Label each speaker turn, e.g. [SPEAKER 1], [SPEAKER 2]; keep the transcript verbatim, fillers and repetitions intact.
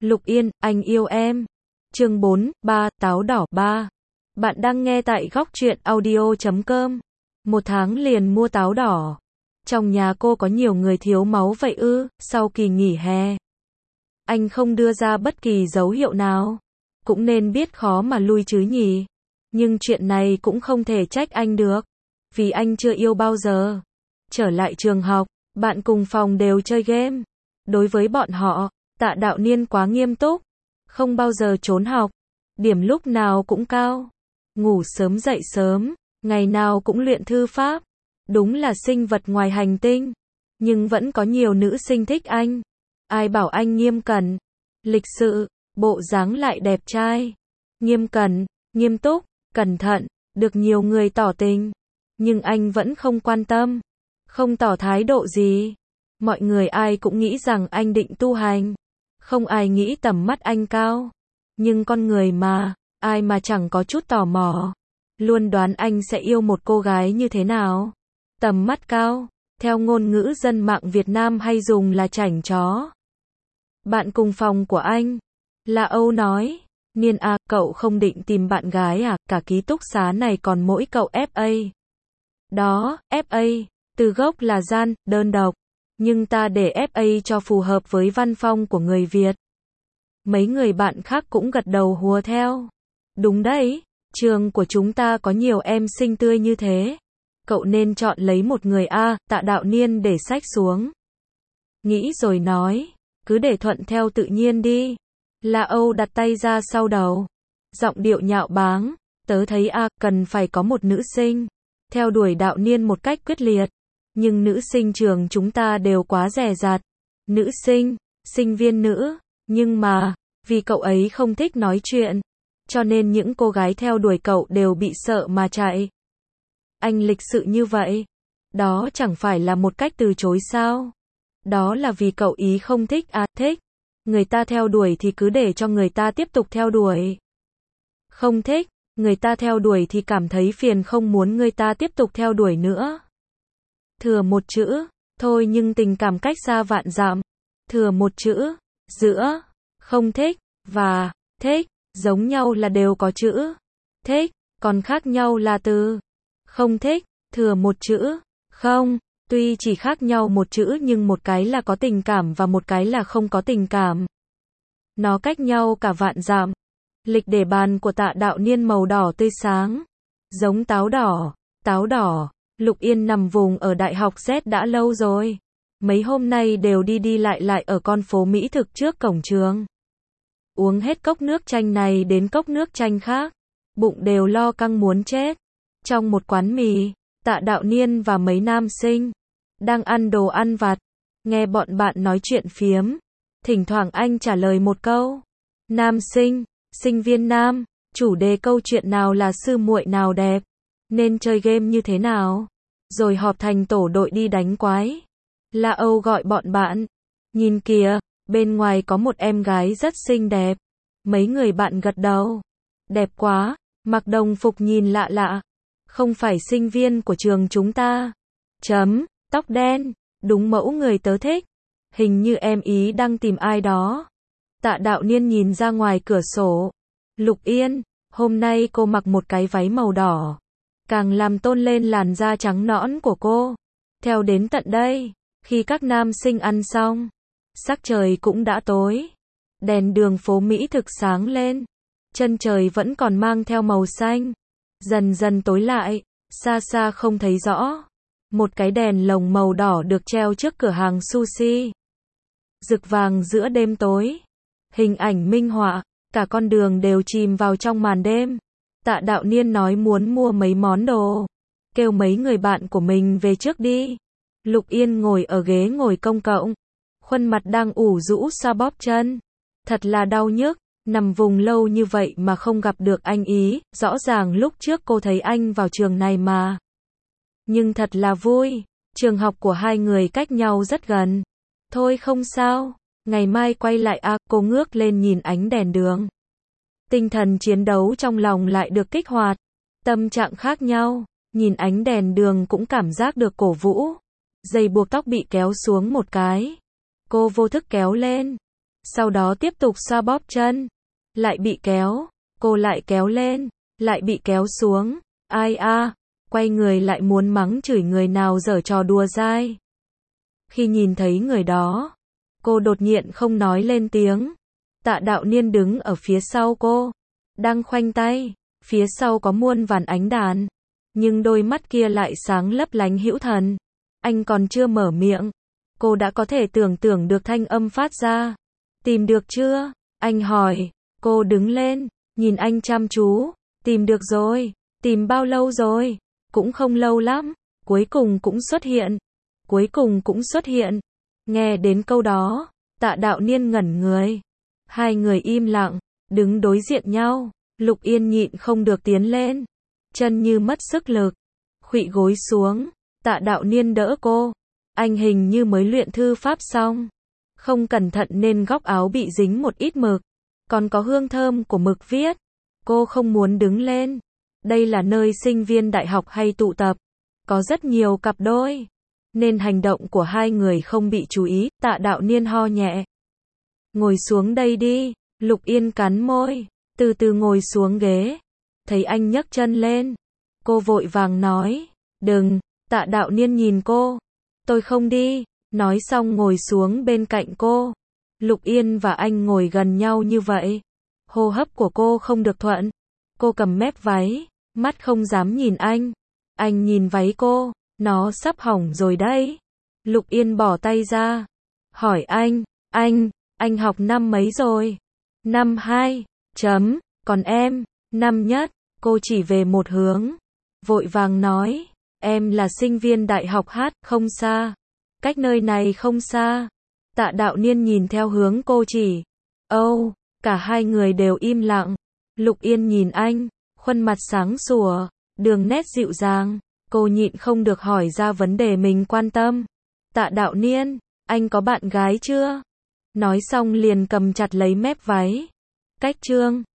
[SPEAKER 1] Lục Yên, anh yêu em. Chương bốn, ba, táo đỏ ba. Bạn đang nghe tại góc truyện audio chấm com. Một tháng liền mua táo đỏ. Trong nhà cô có nhiều người thiếu máu vậy ư? Sau kỳ nghỉ hè, anh không đưa ra bất kỳ dấu hiệu nào. Cũng nên biết khó mà lui chứ nhỉ. Nhưng chuyện này cũng không thể trách anh được. Vì anh chưa yêu bao giờ. Trở lại trường học, bạn cùng phòng đều chơi game. Đối với bọn họ, Tạ Đạo Niên quá nghiêm túc. Không bao giờ trốn học. Điểm lúc nào cũng cao. Ngủ sớm dậy sớm. Ngày nào cũng luyện thư pháp. Đúng là sinh vật ngoài hành tinh. Nhưng vẫn có nhiều nữ sinh thích anh. Ai bảo anh nghiêm cẩn, lịch sự, bộ dáng lại đẹp trai. Nghiêm cẩn, nghiêm túc, cẩn thận, được nhiều người tỏ tình. Nhưng anh vẫn không quan tâm. Không tỏ thái độ gì. Mọi người ai cũng nghĩ rằng anh định tu hành. Không ai nghĩ tầm mắt anh cao. Nhưng con người mà, ai mà chẳng có chút tò mò. Luôn đoán anh sẽ yêu một cô gái như thế nào. Tầm mắt cao, theo ngôn ngữ dân mạng Việt Nam hay dùng là chảnh chó. Bạn cùng phòng của anh, là Âu nói, Niên à, cậu không định tìm bạn gái à, cả ký túc xá này còn mỗi cậu ép a. Đó, ép a, từ gốc là gian, đơn độc. Nhưng ta để ép a cho phù hợp với văn phong của người Việt. Mấy người bạn khác cũng gật đầu hùa theo. Đúng đấy, trường của chúng ta có nhiều em xinh tươi như thế. Cậu nên chọn lấy một người a. Tạ Đạo Niên để sách xuống. Nghĩ rồi nói, cứ để thuận theo tự nhiên đi. La Âu đặt tay ra sau đầu. Giọng điệu nhạo báng, tớ thấy a, cần phải có một nữ sinh. Theo đuổi Đạo Niên một cách quyết liệt. Nhưng nữ sinh trường chúng ta đều quá dè dặt. Nữ sinh, sinh viên nữ. Nhưng mà, vì cậu ấy không thích nói chuyện. Cho nên những cô gái theo đuổi cậu đều bị sợ mà chạy. Anh lịch sự như vậy. Đó chẳng phải là một cách từ chối sao? Đó là vì cậu ý không thích à, thích. Người ta theo đuổi thì cứ để cho người ta tiếp tục theo đuổi. Không thích, người ta theo đuổi thì cảm thấy phiền không muốn người ta tiếp tục theo đuổi nữa. Thừa một chữ, thôi nhưng tình cảm cách xa vạn dặm. Thừa một chữ, giữa, không thích, và, thích, giống nhau là đều có chữ. Thích, còn khác nhau là từ. Không thích, thừa một chữ, không, tuy chỉ khác nhau một chữ nhưng một cái là có tình cảm và một cái là không có tình cảm. Nó cách nhau cả vạn dặm. Lịch để bàn của Tạ Đạo Niên màu đỏ tươi sáng. Giống táo đỏ, táo đỏ. Lục Yên nằm vùng ở Đại học Z đã lâu rồi. Mấy hôm nay đều đi đi lại lại ở con phố Mỹ thực trước cổng trường. Uống hết cốc nước chanh này đến cốc nước chanh khác. Bụng đều lo căng muốn chết. Trong một quán mì, Tạ Đạo Niên và mấy nam sinh đang ăn đồ ăn vặt, nghe bọn bạn nói chuyện phiếm. Thỉnh thoảng anh trả lời một câu. Nam sinh, sinh viên nam, chủ đề câu chuyện nào là sư muội nào đẹp, nên chơi game như thế nào, rồi họp thành tổ đội đi đánh quái. La Âu gọi bọn bạn, nhìn kìa, bên ngoài có một em gái rất xinh đẹp. Mấy người bạn gật đầu. Đẹp quá, mặc đồng phục nhìn lạ lạ. Không phải sinh viên của trường chúng ta. Chấm, tóc đen, đúng mẫu người tớ thích. Hình như em ý đang tìm ai đó. Tạ Đạo Niên nhìn ra ngoài cửa sổ. Lục Yên, hôm nay cô mặc một cái váy màu đỏ. Càng làm tôn lên làn da trắng nõn của cô. Theo đến tận đây, khi các nam sinh ăn xong, sắc trời cũng đã tối. Đèn đường phố Mỹ thực sáng lên. Chân trời vẫn còn mang theo màu xanh. Dần dần tối lại, xa xa không thấy rõ. Một cái đèn lồng màu đỏ được treo trước cửa hàng sushi. Rực vàng giữa đêm tối. Hình ảnh minh họa, cả con đường đều chìm vào trong màn đêm. Tạ Đạo Niên nói muốn mua mấy món đồ. Kêu mấy người bạn của mình về trước đi. Lục Yên ngồi ở ghế ngồi công cộng. Khuôn mặt đang ủ rũ xoa bóp chân. Thật là đau nhức. Nằm vùng lâu như vậy mà không gặp được anh ý, rõ ràng lúc trước cô thấy anh vào trường này mà. Nhưng thật là vui, trường học của hai người cách nhau rất gần. Thôi không sao, ngày mai quay lại à, cô ngước lên nhìn ánh đèn đường. Tinh thần chiến đấu trong lòng lại được kích hoạt, tâm trạng khác nhau, nhìn ánh đèn đường cũng cảm giác được cổ vũ. Dây buộc tóc bị kéo xuống một cái. Cô vô thức kéo lên. sau đó tiếp tục xoa bóp chân. Lại bị kéo, cô lại kéo lên, lại bị kéo xuống. Ai a, quay người lại muốn mắng chửi người nào giở trò đùa dai. Khi nhìn thấy người đó, cô đột nhiên không nói lên tiếng. Tạ Đạo Niên đứng ở phía sau cô, đang khoanh tay, phía sau có muôn vàn ánh đàn, nhưng đôi mắt kia lại sáng lấp lánh hữu thần. Anh còn chưa mở miệng, cô đã có thể tưởng tượng được thanh âm phát ra. Tìm được chưa? Anh hỏi. Cô đứng lên, nhìn anh chăm chú. Tìm được rồi. Tìm bao lâu rồi? Cũng không lâu lắm. Cuối cùng cũng xuất hiện. Cuối cùng cũng xuất hiện. Nghe đến câu đó, Tạ Đạo Niên ngẩn người. Hai người im lặng, đứng đối diện nhau. Lục Yên nhịn không được tiến lên, chân như mất sức lực, khuỵu gối xuống. Tạ Đạo Niên đỡ cô. Anh hình như mới luyện thư pháp xong, không cẩn thận nên góc áo bị dính một ít mực, còn có hương thơm của mực viết. Cô không muốn đứng lên. Đây là nơi sinh viên đại học hay tụ tập, có rất nhiều cặp đôi, nên hành động của hai người không bị chú ý. Tạ Đạo Niên ho nhẹ. Ngồi xuống đây đi. Lục Yên cắn môi, từ từ ngồi xuống ghế. Thấy anh nhấc chân lên, cô vội vàng nói, đừng. Tạ Đạo Niên nhìn cô. Tôi không đi. Nói xong ngồi xuống bên cạnh cô. Lục Yên và anh ngồi gần nhau như vậy, hô hấp của cô không được thuận. Cô cầm mép váy, mắt không dám nhìn anh. Anh nhìn váy cô, nó sắp hỏng rồi đấy. Lục Yên bỏ tay ra, hỏi anh, anh, anh học năm mấy rồi? Năm hai, chấm, còn em, năm nhất. Cô chỉ về một hướng, vội vàng nói, em là sinh viên đại học hát, không xa. Cách nơi này không xa. Tạ Đạo Niên nhìn theo hướng cô chỉ. Âu, oh, cả hai người đều im lặng. Lục Yên nhìn anh, khuôn mặt sáng sủa, đường nét dịu dàng. Cô nhịn không được hỏi ra vấn đề mình quan tâm. Tạ Đạo Niên, anh có bạn gái chưa? Nói xong liền cầm chặt lấy mép váy. Cách chương